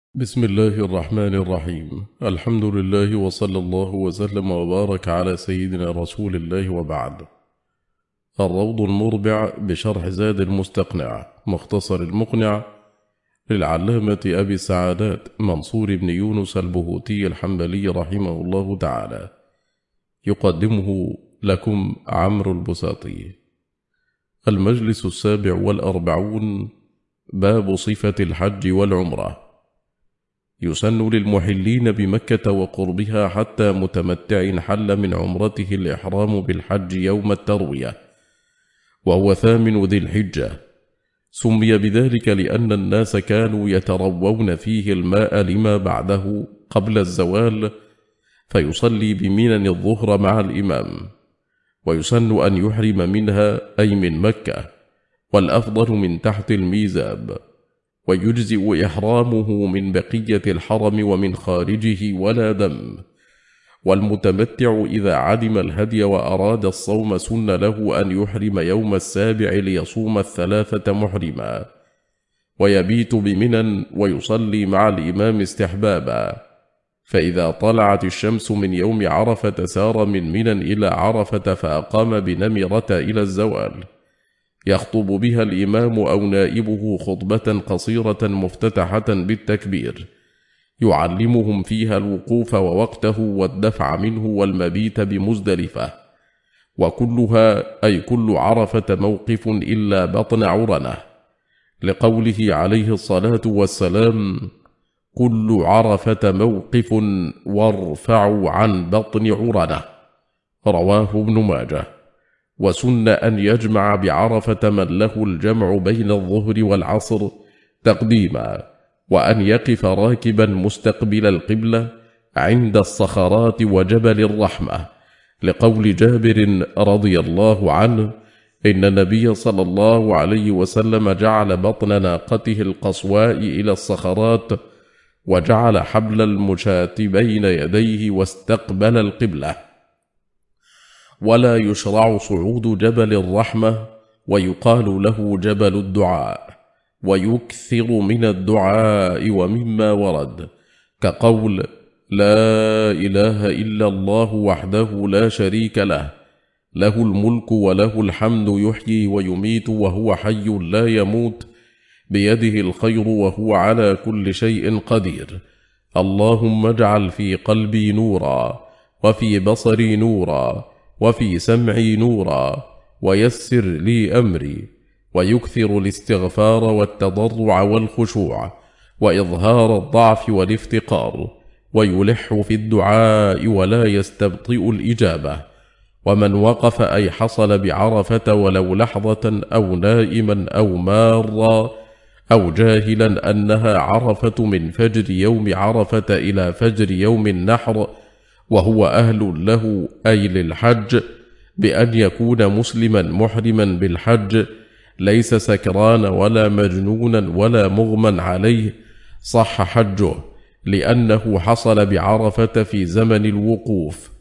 بسم الله الرحمن الرحيم. الحمد لله وصلى الله وسلم وبارك على سيدنا رسول الله وبعد. الروض المربع بشرح زاد المستقنع مختصر المقنع للعلامة أبي السعادات منصور بن يونس البهوتي الحنبلي رحمه الله تعالى، يقدمه لكم عمرو البساطي. المجلس 47 باب صفة الحج والعمرة. يسن للمحلين بمكة وقربها حتى متمتع حل من عمرته الإحرام بالحج يوم التروية، وهو 8 ذي الحجة. سمي بذلك لأن الناس كانوا يتروون فيه الماء لما بعده قبل الزوال، فيصلي بمنى الظهر مع الإمام. ويسن أن يحرم منها أي من مكة، والأفضل من تحت الميزاب، ويجزئ إحرامه من بقية الحرم ومن خارجه ولا دم. والمتمتع إذا عدم الهدي وأراد الصوم سن له أن يحرم يوم 7 ليصوم 3 محرما، ويبيت بمنى ويصلي مع الإمام استحبابا. فإذا طلعت الشمس من يوم عرفة سار من منى إلى عرفة فأقام بنمرة إلى الزوال، يخطب بها الإمام أو نائبه خطبة قصيرة مفتتحة بالتكبير، يعلمهم فيها الوقوف ووقته والدفع منه والمبيت بمزدلفة. وكلها أي كل عرفة موقف إلا بطن عرنة، لقوله عليه الصلاة والسلام: كل عرفة موقف وارفعوا عن بطن عرنة، رواه ابن ماجه. وسن أن يجمع بعرفة من له الجمع بين الظهر والعصر تقديما، وأن يقف راكبا مستقبل القبلة عند الصخرات وجبل الرحمة، لقول جابر رضي الله عنه: إن النبي صلى الله عليه وسلم جعل بطن ناقته القصواء إلى الصخرات، وجعل حبل المشاة بين يديه واستقبل القبلة. ولا يشرع صعود جبل الرحمة، ويقال له جبل الدعاء، ويكثر من الدعاء ومما ورد، كقول: لا إله إلا الله وحده لا شريك له، له الملك وله الحمد يحيي ويميت وهو حي لا يموت، بيده الخير وهو على كل شيء قدير، اللهم اجعل في قلبي نورا، وفي بصري نورا، وفي سمعي نورا، ويسر لي أمري. ويكثر الاستغفار والتضرع والخشوع، وإظهار الضعف والافتقار، ويلح في الدعاء ولا يستبطئ الإجابة. ومن وقف أي حصل بعرفة ولو لحظة أو نائما أو مارا أو جاهلا أنها عرفة من فجر يوم عرفة إلى فجر يوم النحر، وهو أهل له أي للحج، بأن يكون مسلما محرما بالحج، ليس سكران ولا مجنونا ولا مغمى عليه، صح حجه، لأنه حصل بعرفة في زمن الوقوف.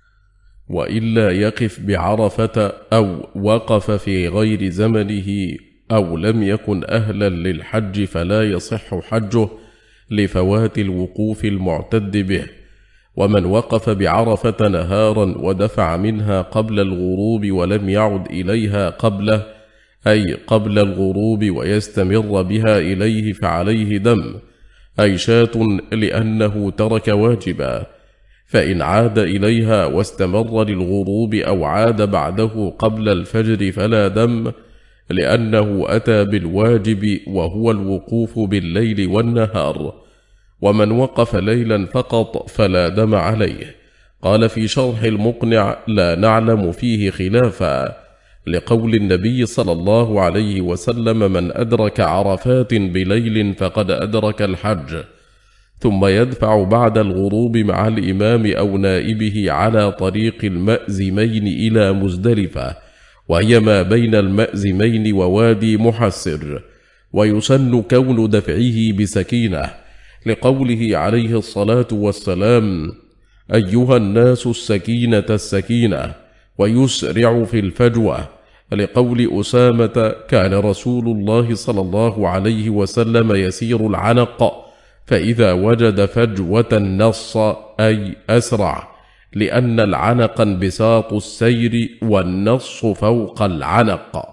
وإلا يقف بعرفة أو وقف في غير زمنه أو لم يكن أهلا للحج فلا يصح حجه لفوات الوقوف المعتد به. ومن وقف بعرفة نهارا ودفع منها قبل الغروب ولم يعد إليها قبله، أي قبل الغروب، ويستمر بها إليه، فعليه دم، أي شاة، لأنه ترك واجبا. فإن عاد إليها واستمر للغروب أو عاد بعده قبل الفجر فلا دم، لأنه أتى بالواجب وهو الوقوف بالليل والنهار. ومن وقف ليلا فقط فلا دم عليه. قال في شرح المقنع: لا نعلم فيه خلافا، لقول النبي صلى الله عليه وسلم: من أدرك عرفات بليل فقد أدرك الحج. ثم يدفع بعد الغروب مع الإمام أو نائبه على طريق المأزمين إلى مزدلفة، وهي ما بين المأزمين ووادي محسر. ويسن كون دفعه بسكينة، لقوله عليه الصلاة والسلام: أيها الناس السكينة السكينة، ويسرع في الفجوة، لقول أسامة: كان رسول الله صلى الله عليه وسلم يسير العنق فإذا وجد فجوة نص أي أسرع، لأن العنق انبساط السير والنص فوق العنق.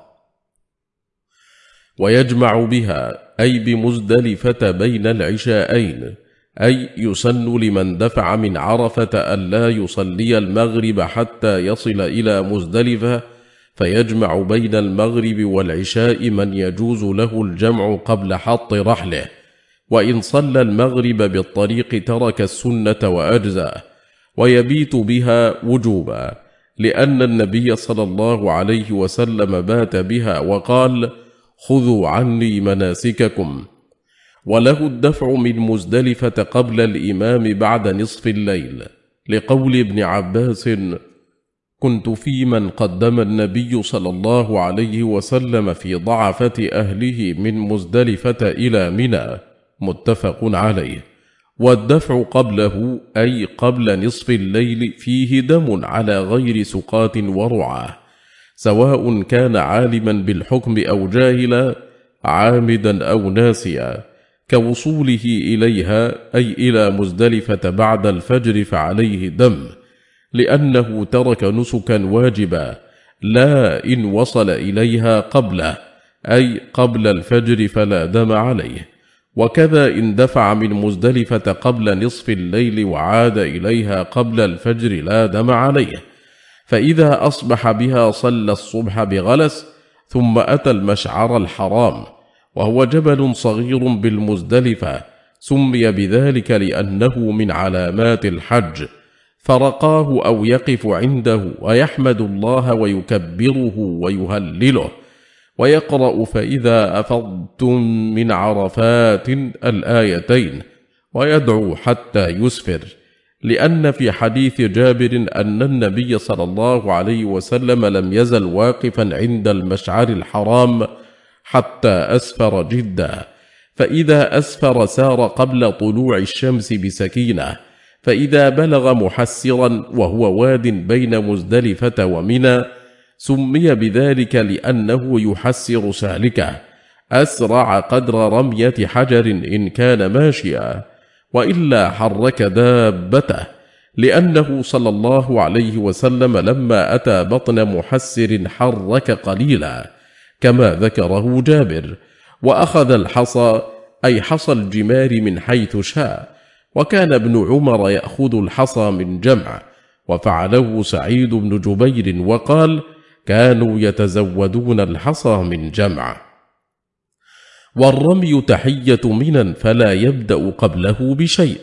ويجمع بها أي بمزدلفة بين العشاءين، أي يسن لمن دفع من عرفة ألا يصلي المغرب حتى يصل إلى مزدلفة، فيجمع بين المغرب والعشاء من يجوز له الجمع قبل حط رحله، وإن صلى المغرب بالطريق ترك السنة وأجزأه، ويبيت بها وجوبا، لأن النبي صلى الله عليه وسلم بات بها وقال: خذوا عني مناسككم. وله الدفع من مزدلفة قبل الإمام بعد نصف الليل، لقول ابن عباس: كنت في من قدم النبي صلى الله عليه وسلم في ضعفة أهله من مزدلفة إلى منى، متفق عليه. والدفع قبله أي قبل نصف الليل فيه دم على غير سقاط ورعاه، سواء كان عالما بالحكم أو جاهلا، عامدا أو ناسيا، كوصوله إليها أي إلى مزدلفة بعد الفجر فعليه دم، لأنه ترك نسكا واجبا، لا إن وصل إليها قبله أي قبل الفجر فلا دم عليه. وكذا إن دفع من مزدلفة قبل نصف الليل وعاد إليها قبل الفجر لا دم عليه. فإذا أصبح بها صلى الصبح بغلس، ثم أتى المشعر الحرام، وهو جبل صغير بالمزدلفة، سمي بذلك لأنه من علامات الحج، فرقاه أو يقف عنده ويحمد الله ويكبره ويهلله، ويقرأ فإذا أفضتم من عرفات الآيتين، ويدعو حتى يسفر، لأن في حديث جابر أن النبي صلى الله عليه وسلم لم يزل واقفا عند المشعر الحرام حتى أسفر جدا، فإذا أسفر سار قبل طلوع الشمس بسكينة، فإذا بلغ محسرا وهو واد بين مزدلفة ومنى سمي بذلك لأنه يحسر سالكه، أسرع قدر رمية حجر إن كان ماشيا، وإلا حرك دابته، لأنه صلى الله عليه وسلم لما أتى بطن محسر حرك قليلا، كما ذكره جابر، وأخذ الحصى أي حصى الجمار من حيث شاء، وكان ابن عمر يأخذ الحصى من جمع، وفعله سعيد بن جبير وقال: كانوا يتزودون الحصى من جمع. والرمي تحية منى فلا يبدأ قبله بشيء،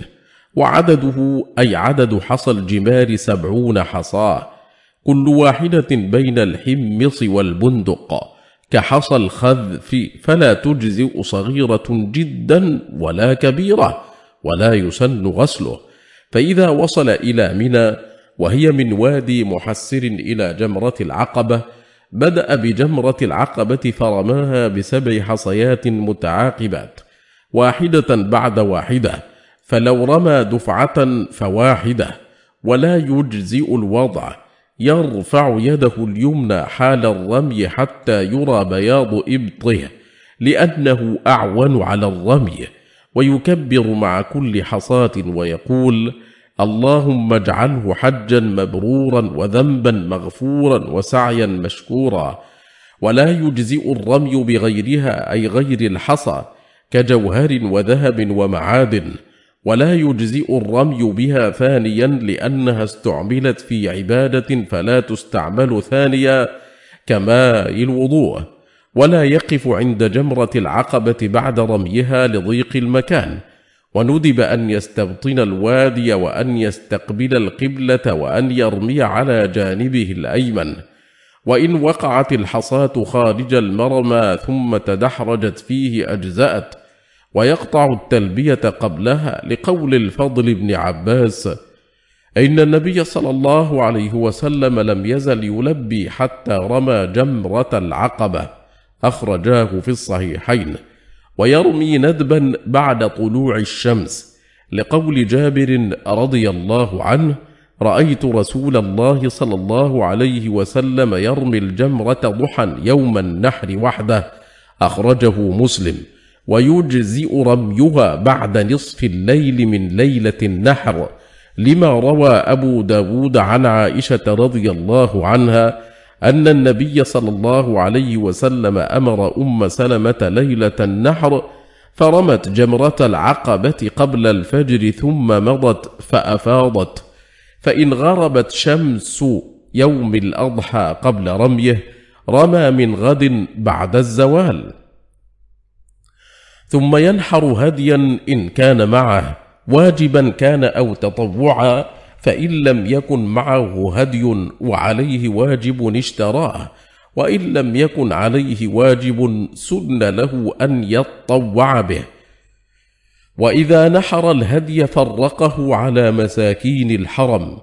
وعدده أي عدد حصى الجمار 70 حصاه، كل واحدة بين الحمص والبندق، كحصى الخذف، فلا تجزئ صغيرة جدا ولا كبيرة، ولا يسن غسله. فإذا وصل إلى منى وهي من وادي محسر إلى جمرة العقبة، بدأ بجمرة العقبة فرماها ب7 حصيات متعاقبات، واحدة بعد واحدة، فلو رمى دفعة فواحدة، ولا يجزئ الوضع، يرفع يده اليمنى حال الرمي حتى يرى بياض إبطه، لأنه أعون على الرمي، ويكبر مع كل حصاة ويقول: اللهم اجعله حجا مبرورا وذنبا مغفورا وسعيا مشكورا. ولا يجزئ الرمي بغيرها أي غير الحصى، كجوهر وذهب ومعادن، ولا يجزئ الرمي بها ثانيا لأنها استعملت في عبادة فلا تستعمل ثانيا كماء الوضوء. ولا يقف عند جمرة العقبة بعد رميها لضيق المكان، وندب أن يستبطن الوادي وأن يستقبل القبلة وأن يرمي على جانبه الأيمن. وإن وقعت الحصاة خارج المرمى ثم تدحرجت فيه أجزأت، ويقطع التلبية قبلها، لقول الفضل بن عباس: إن النبي صلى الله عليه وسلم لم يزل يلبي حتى رمى جمرة العقبة، أخرجاه في الصحيحين. ويرمي ندبا بعد طلوع الشمس، لقول جابر رضي الله عنه: رأيت رسول الله صلى الله عليه وسلم يرمي الجمرة ضحى يوم النحر وحده، أخرجه مسلم. ويجزئ رميها بعد نصف الليل من ليلة النحر، لما روى أبو داود عن عائشة رضي الله عنها أن النبي صلى الله عليه وسلم أمر أم سلمة ليلة النحر فرمت جمرة العقبة قبل الفجر ثم مضت فأفاضت، فإن غربت شمس يوم الأضحى قبل رميه رمى من غد بعد الزوال، ثم ينحر هديا إن كان معه واجبا كان أو تطوعا، فإن لم يكن معه هدي وعليه واجب اشتراه، وإن لم يكن عليه واجب سن له أن يطوع به. وإذا نحر الهدي فرقه على مساكين الحرم،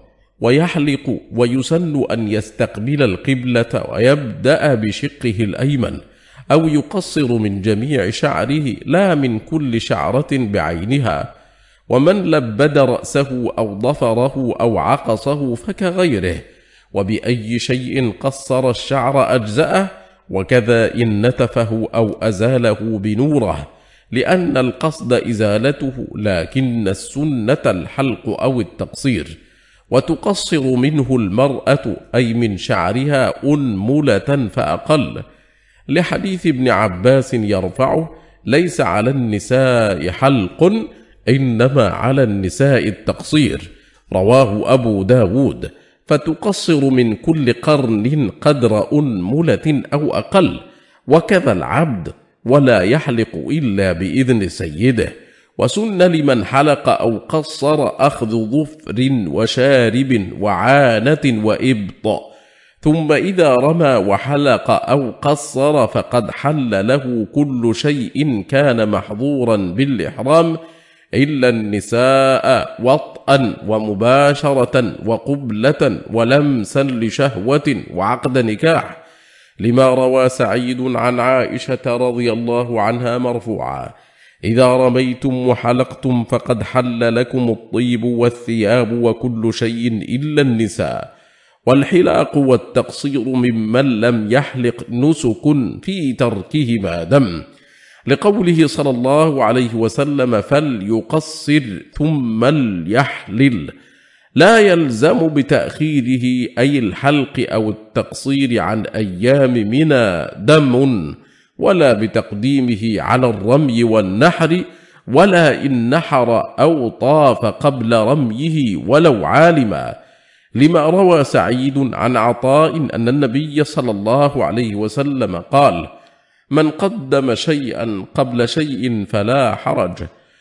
ويحلق، ويسن أن يستقبل القبلة ويبدأ بشقه الأيمن، أو يقصر من جميع شعره لا من كل شعرة بعينها. ومن لبد رأسه أو ضفره أو عقصه فكغيره، وبأي شيء قصر الشعر أجزأه، وكذا إن نتفه أو أزاله بنوره، لأن القصد إزالته لكن السنة الحلق أو التقصير. وتقصر منه المرأة أي من شعرها أنملة فأقل، لحديث ابن عباس يرفعه: ليس على النساء حلق إنما على النساء التقصير، رواه أبو داود. فتقصر من كل قرن قدر أنملة أو أقل، وكذا العبد، ولا يحلق إلا بإذن سيده. وسن لمن حلق أو قصر أخذ ظفر وشارب وعانة وإبط، ثم إذا رمى وحلق أو قصر فقد حل له كل شيء كان محظورا بالإحرام إلا النساء وطئا ومباشرة وقبلة ولمسا لشهوة وعقد نكاح، لما روى سعيد عن عائشة رضي الله عنها مرفوعا: إذا رميتم وحلقتم فقد حل لكم الطيب والثياب وكل شيء إلا النساء. والحلاق والتقصير ممن لم يحلق نسك في تركهما دم، لقوله صلى الله عليه وسلم: فليقصر ثم ليحلل، لا يلزم بتأخيره أي الحلق أو التقصير عن أيام منى دم، ولا بتقديمه على الرمي والنحر، ولا إن نحر أو طاف قبل رميه ولو عالما، لما روى سعيد عن عطاء أن النبي صلى الله عليه وسلم قال: من قدم شيئا قبل شيء فلا حرج.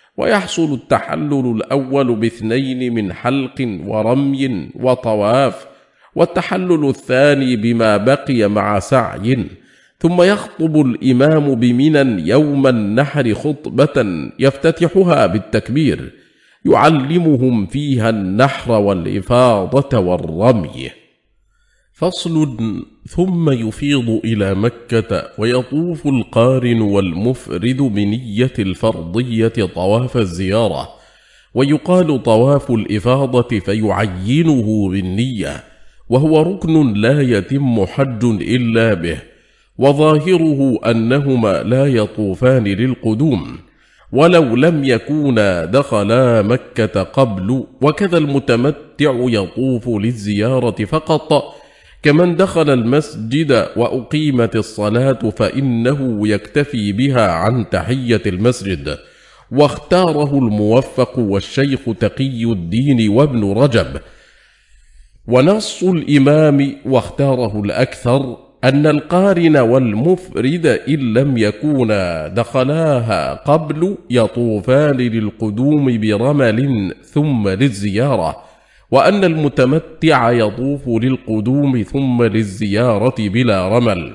ويحصل التحلل الأول باثنين من حلق ورمي وطواف، والتحلل الثاني بما بقي مع سعي. ثم يخطب الإمام بمنى يوم النحر خطبة يفتتحها بالتكبير، يعلمهم فيها النحر والإفاضة والرمي. فصل: ثم يفيض إلى مكة ويطوف القارن والمفرد بنية الفرضية طواف الزيارة، ويقال طواف الإفاضة فيعينه بالنية، وهو ركن لا يتم حج إلا به، وظاهره أنهما لا يطوفان للقدوم ولو لم يكونا دخلا مكة قبل، وكذا المتمتع يطوف للزيارة فقط، كمن دخل المسجد وأقيمت الصلاة فإنه يكتفي بها عن تحية المسجد، واختاره الموفق والشيخ تقي الدين وابن رجب. ونص الإمام واختاره الأكثر أن القارن والمفرد إن لم يكونا دخلاها قبل يطوفان للقدوم برمل ثم للزيارة، وأن المتمتع يطوف للقدوم ثم للزيارة بلا رمل.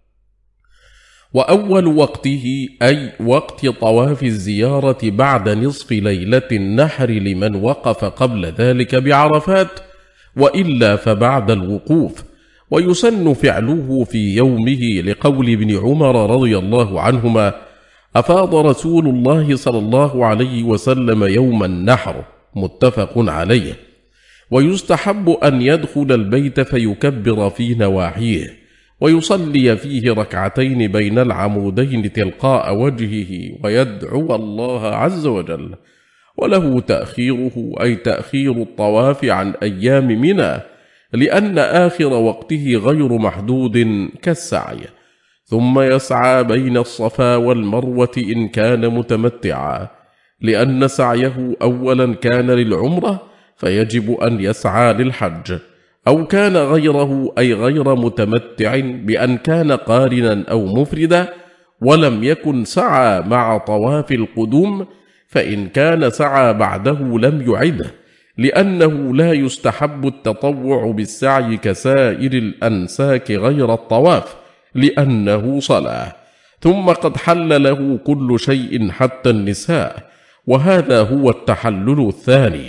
وأول وقته أي وقت طواف الزيارة بعد نصف ليلة النحر لمن وقف قبل ذلك بعرفات، وإلا فبعد الوقوف. ويسن فعله في يومه لقول ابن عمر رضي الله عنهما: أفاض رسول الله صلى الله عليه وسلم يوم النحر، متفق عليه. ويستحب أن يدخل البيت فيكبر في نواحيه، ويصلي فيه ركعتين بين العمودين تلقاء وجهه ويدعو الله عز وجل. وله تأخيره أي تأخير الطواف عن أيام منى، لأن آخر وقته غير محدود كالسعي، ثم يسعى بين الصفا والمروة إن كان متمتعا، لأن سعيه أولا كان للعمرة فيجب أن يسعى للحج، أو كان غيره أي غير متمتع بأن كان قارنا أو مفردا ولم يكن سعى مع طواف القدوم، فإن كان سعى بعده لم يعده، لأنه لا يستحب التطوع بالسعي كسائر الأنساك غير الطواف، لأنه صلاة. ثم قد حل له كل شيء حتى النساء، وهذا هو التحلل الثاني.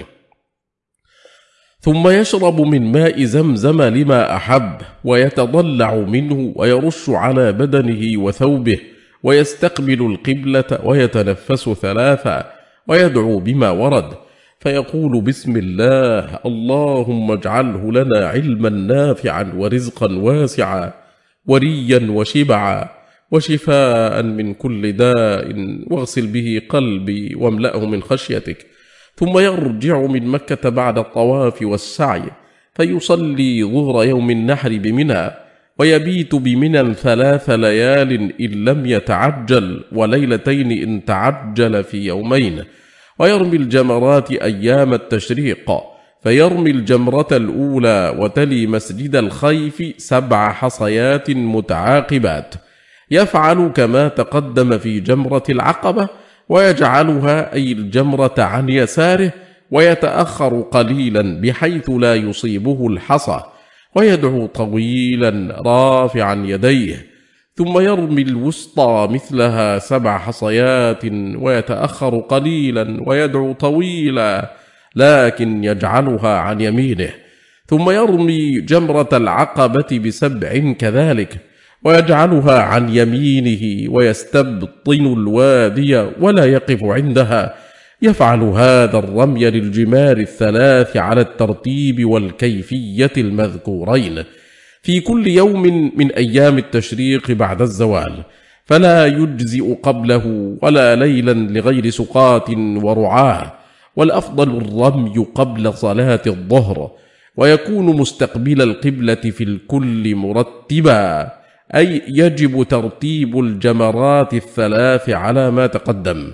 ثم يشرب من ماء زمزم لما أحب، ويتضلع منه ويرش على بدنه وثوبه، ويستقبل القبلة ويتنفس ثلاثا، ويدعو بما ورد، فيقول بسم الله اللهم اجعله لنا علما نافعا ورزقا واسعا وريا وشبعا وشفاء من كل داء، واغسل به قلبي واملأه من خشيتك. ثم يرجع من مكة بعد الطواف والسعي، فيصلي ظهر يوم النحر بمنى، ويبيت بمنى 3 ليال إن لم يتعجل، وليلتين إن تعجل في يومين، ويرمي الجمرات أيام التشريق، فيرمي الجمرة الأولى وتلي مسجد الخيف 7 حصيات متعاقبات، يفعل كما تقدم في جمرة العقبة، ويجعلها أي الجمرة عن يساره، ويتأخر قليلا بحيث لا يصيبه الحصى، ويدعو طويلا رافعا يديه، ثم يرمي الوسطى مثلها 7 حصيات، ويتأخر قليلا ويدعو طويلا لكن يجعلها عن يمينه، ثم يرمي جمرة العقبة ب7 كذلك، ويجعلها عن يمينه، ويستبطن الوادي ولا يقف عندها. يفعل هذا الرمي للجمار 3 على الترتيب والكيفية المذكورين في كل يوم من أيام التشريق بعد الزوال، فلا يجزئ قبله ولا ليلا لغير سقاط ورعاه، والأفضل الرمي قبل صلاة الظهر، ويكون مستقبل القبلة في الكل مرتبا، أي يجب ترتيب الجمرات 3 على ما تقدم.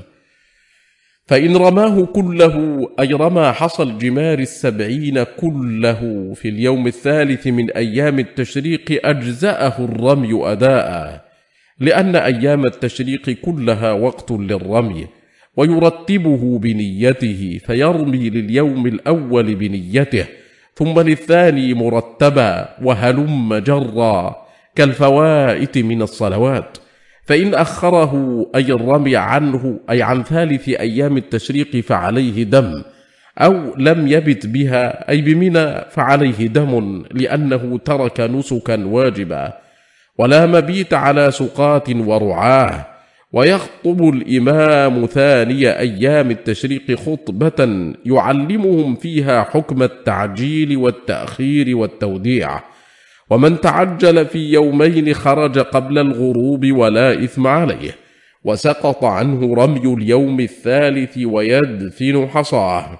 فإن رماه كله أي رمى حصى الجمار 70 كله في اليوم الثالث من أيام التشريق أجزأه الرمي أداء، لأن أيام التشريق كلها وقت للرمي، ويرتبه بنيته، فيرمي لليوم الأول بنيته، ثم للثاني مرتبا، وهلم جرا كالفوائت من الصلوات. فإن أخره أي الرمي عنه أي عن 3 أيام التشريق فعليه دم، أو لم يبت بها أي بمنى فعليه دم، لأنه ترك نسكا واجبا، ولا مبيت على سقاط ورعاه. ويخطب الإمام ثاني أيام التشريق خطبة يعلمهم فيها حكم التعجيل والتأخير والتوديع، ومن تعجل في يومين خرج قبل الغروب ولا إثم عليه، وسقط عنه رمي اليوم الثالث ويدفن حصاه.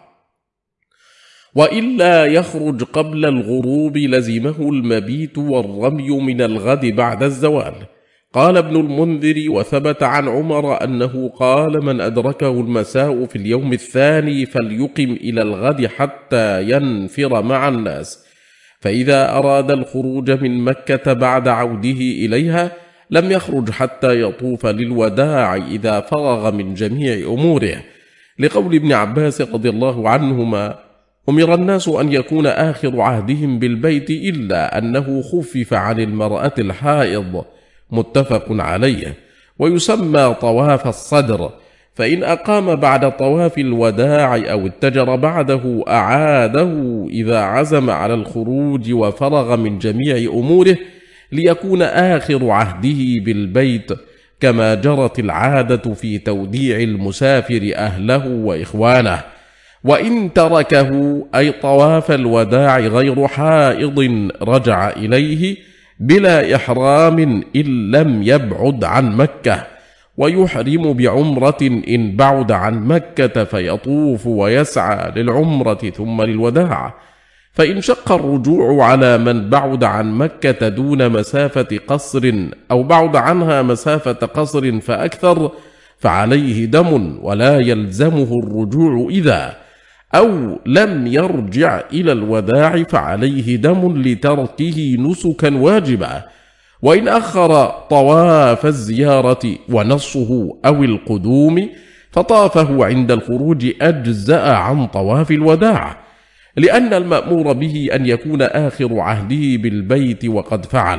وإلا يخرج قبل الغروب لزمه المبيت والرمي من الغد بعد الزوال. قال ابن المنذر: وثبت عن عمر أنه قال: من أدركه المساء في اليوم الثاني فليقم إلى الغد حتى ينفر مع الناس، فإذا أراد الخروج من مكة بعد عوده إليها لم يخرج حتى يطوف للوداع إذا فرغ من جميع أموره، لقول ابن عباس رضي الله عنهما: أمر الناس أن يكون آخر عهدهم بالبيت إلا أنه خفف عن المرأة الحائض، متفق عليه، ويسمى طواف الصدر. فإن أقام بعد طواف الوداع أو اتجر بعده أعاده إذا عزم على الخروج وفرغ من جميع أموره، ليكون آخر عهده بالبيت، كما جرت العادة في توديع المسافر أهله وإخوانه. وإن تركه أي طواف الوداع غير حائض رجع إليه، بلا إحرام إن لم يبعد عن مكة، ويحرم بعمرة إن بعد عن مكة فيطوف ويسعى للعمرة ثم للوداع. فإن شق الرجوع على من بعد عن مكة دون مسافة قصر أو بعد عنها مسافة قصر فأكثر فعليه دم ولا يلزمه الرجوع، إذا أو لم يرجع إلى الوداع فعليه دم لتركه نسكا واجبا. وإن أخر طواف الزيارة ونصه أو القدوم فطافه عند الخروج أجزأ عن طواف الوداع، لأن المأمور به أن يكون آخر عهده بالبيت وقد فعل.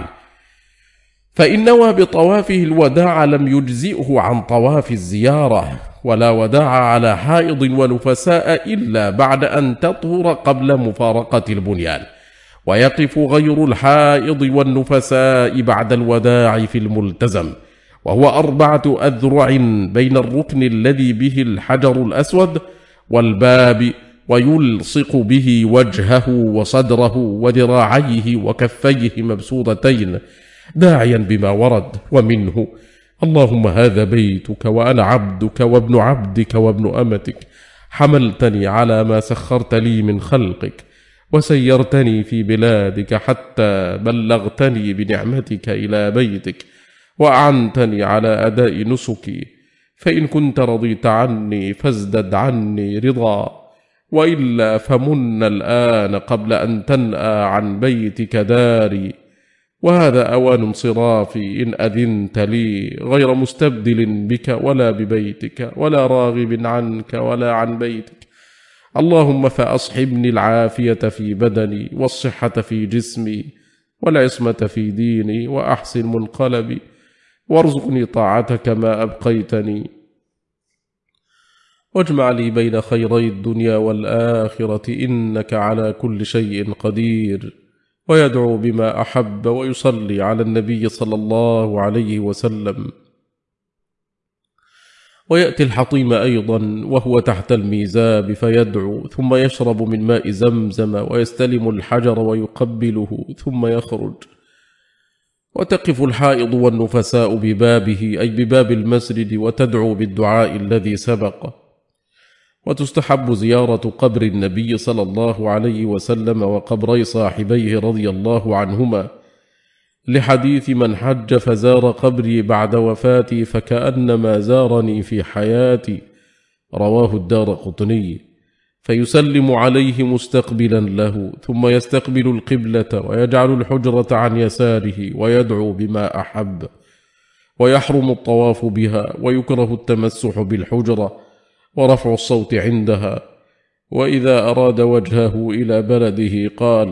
فإن نوى بطوافه الوداع لم يجزئه عن طواف الزيارة، ولا وداع على حائض ونفساء إلا بعد أن تطهر قبل مفارقة البنيان، ويقف غير الحائض والنفساء بعد الوداع في الملتزم، وهو 4 أذرع بين الركن الذي به الحجر الأسود والباب، ويلصق به وجهه وصدره وذراعيه وكفيه مبسوطتين، داعيا بما ورد ومنه: اللهم هذا بيتك وأنا عبدك وابن عبدك وابن أمتك، حملتني على ما سخرت لي من خلقك، وسيرتني في بلادك حتى بلغتني بنعمتك إلى بيتك، وأعنتني على أداء نسكي، فإن كنت رضيت عني فازدد عني رضا، وإلا فمن الآن قبل أن تنأى عن بيتك داري، وهذا أوان انصرافي إن أذنت لي، غير مستبدل بك ولا ببيتك، ولا راغب عنك ولا عن بيتك. اللهم فأصحبني العافية في بدني، والصحة في جسمي، والعصمة في ديني، وأحسن منقلبي، وارزقني طاعتك ما أبقيتني، واجمع لي بين خيري الدنيا والآخرة، إنك على كل شيء قدير. ويدعو بما أحب ويصلي على النبي صلى الله عليه وسلم. ويأتي الحطيم أيضا وهو تحت الميزاب فيدعو، ثم يشرب من ماء زمزم ويستلم الحجر ويقبله ثم يخرج. وتقف الحائض والنفساء ببابه، أي بباب المسجد، وتدعو بالدعاء الذي سبق. وتستحب زيارة قبر النبي صلى الله عليه وسلم وقبري صاحبيه رضي الله عنهما، لحديث من حج فزار قبري بعد وفاتي فكأنما زارني في حياتي، رواه الدارقطني. فيسلم عليه مستقبلا له، ثم يستقبل القبلة ويجعل الحجرة عن يساره ويدعو بما أحب. ويحرم الطواف بها، ويكره التمسح بالحجرة ورفع الصوت عندها. وإذا أراد وجهه إلى بلده قال: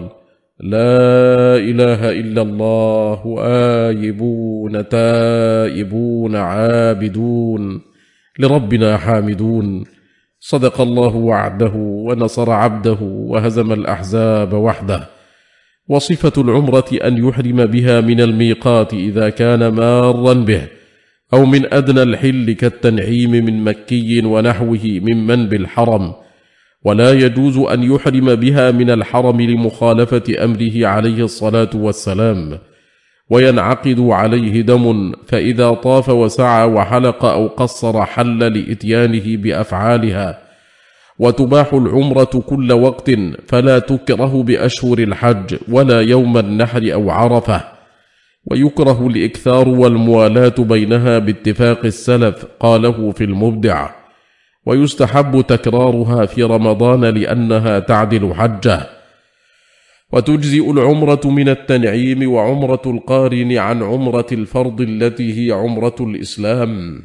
لا إله إلا الله، آيبون تائبون عابدون لربنا حامدون. صدق الله وعده ونصر عبده وهزم الأحزاب وحده. وصفة العمرة أن يحرم بها من الميقات إذا كان مارا به، أو من أدنى الحل كالتنعيم من مكي ونحوه ممن بالحرم، ولا يجوز أن يحرم بها من الحرم لمخالفة أمره عليه الصلاة والسلام، وينعقد عليه دم، فإذا طاف وسعى وحلق أو قصر حل لإتيانه بأفعالها. وتباح العمرة كل وقت، فلا تكره بأشهر الحج ولا يوم النحر أو عرفة. ويكره الإكثار والموالاة بينها باتفاق السلف، قاله في المبدع. ويستحب تكرارها في رمضان لأنها تعدل حجة. وتجزئ العمرة من التنعيم وعمرة القارن عن عمرة الفرض التي هي عمرة الإسلام.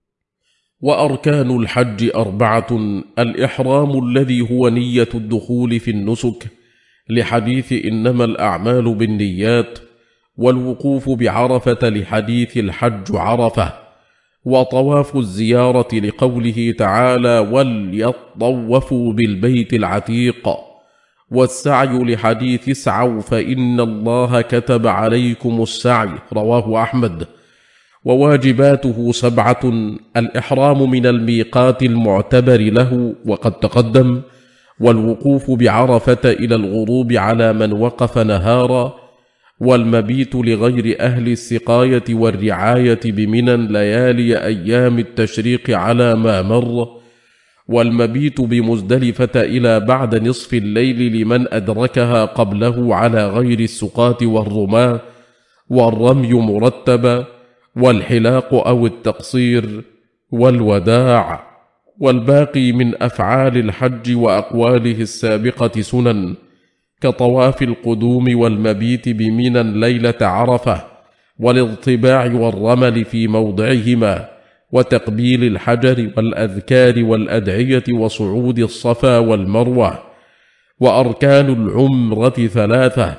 وأركان الحج 4: الإحرام الذي هو نية الدخول في النسك، لحديث إنما الأعمال بالنيات، والوقوف بعرفة لحديث الحج عرفة، وطواف الزيارة لقوله تعالى: وليطوفوا بالبيت العتيق، والسعي لحديث اسعوا فإن الله كتب عليكم السعي، رواه أحمد. وواجباته 7: الإحرام من الميقات المعتبر له وقد تقدم، والوقوف بعرفة إلى الغروب على من وقف نهارا، والمبيت لغير أهل السقاية والرعاية بمنى ليالي أيام التشريق على ما مر، والمبيت بمزدلفة إلى بعد نصف الليل لمن أدركها قبله على غير السقاة والرماة، والرمي مرتبا، والحلاق أو التقصير، والوداع. والباقي من أفعال الحج وأقواله السابقة سنن، كطواف القدوم والمبيت بمنى ليلة عرفة، والاضطباع والرمل في موضعهما، وتقبيل الحجر، والأذكار والأدعية، وصعود الصفا والمروة. وأركان العمرة 3: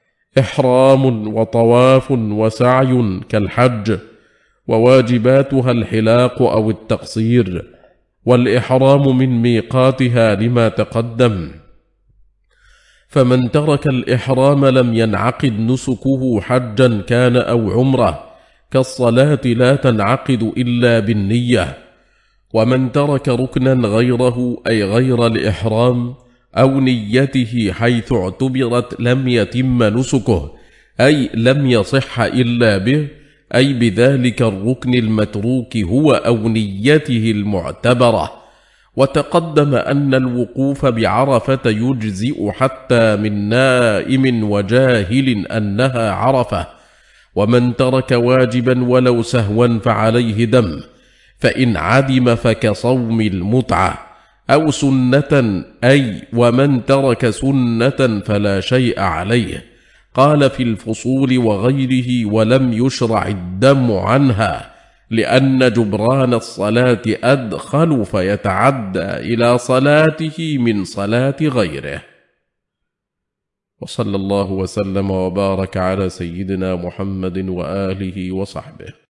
إحرام وطواف وسعي كالحج، وواجباتها الحلاق أو التقصير، والإحرام من ميقاتها لما تقدم. فمن ترك الإحرام لم ينعقد نسكه حجا كان أو عمره، كالصلاة لا تنعقد إلا بالنية. ومن ترك ركنا غيره أي غير الإحرام أو نيته حيث اعتبرت لم يتم نسكه، أي لم يصح إلا به، أي بذلك الركن المتروك هو أو نيته المعتبرة. وتقدم أن الوقوف بعرفة يجزئ حتى من نائم وجاهل أنها عرفة. ومن ترك واجبا ولو سهوا فعليه دم، فإن عدم فكصوم المتعة، أو سنة، أي ومن ترك سنة فلا شيء عليه. قال في الفصول وغيره: ولم يشرع الدم عنها، لأن جبران الصلاة أدخل فيتعدى إلى صلاته من صلاة غيره. وصلى الله وسلم وبارك على سيدنا محمد وآله وصحبه.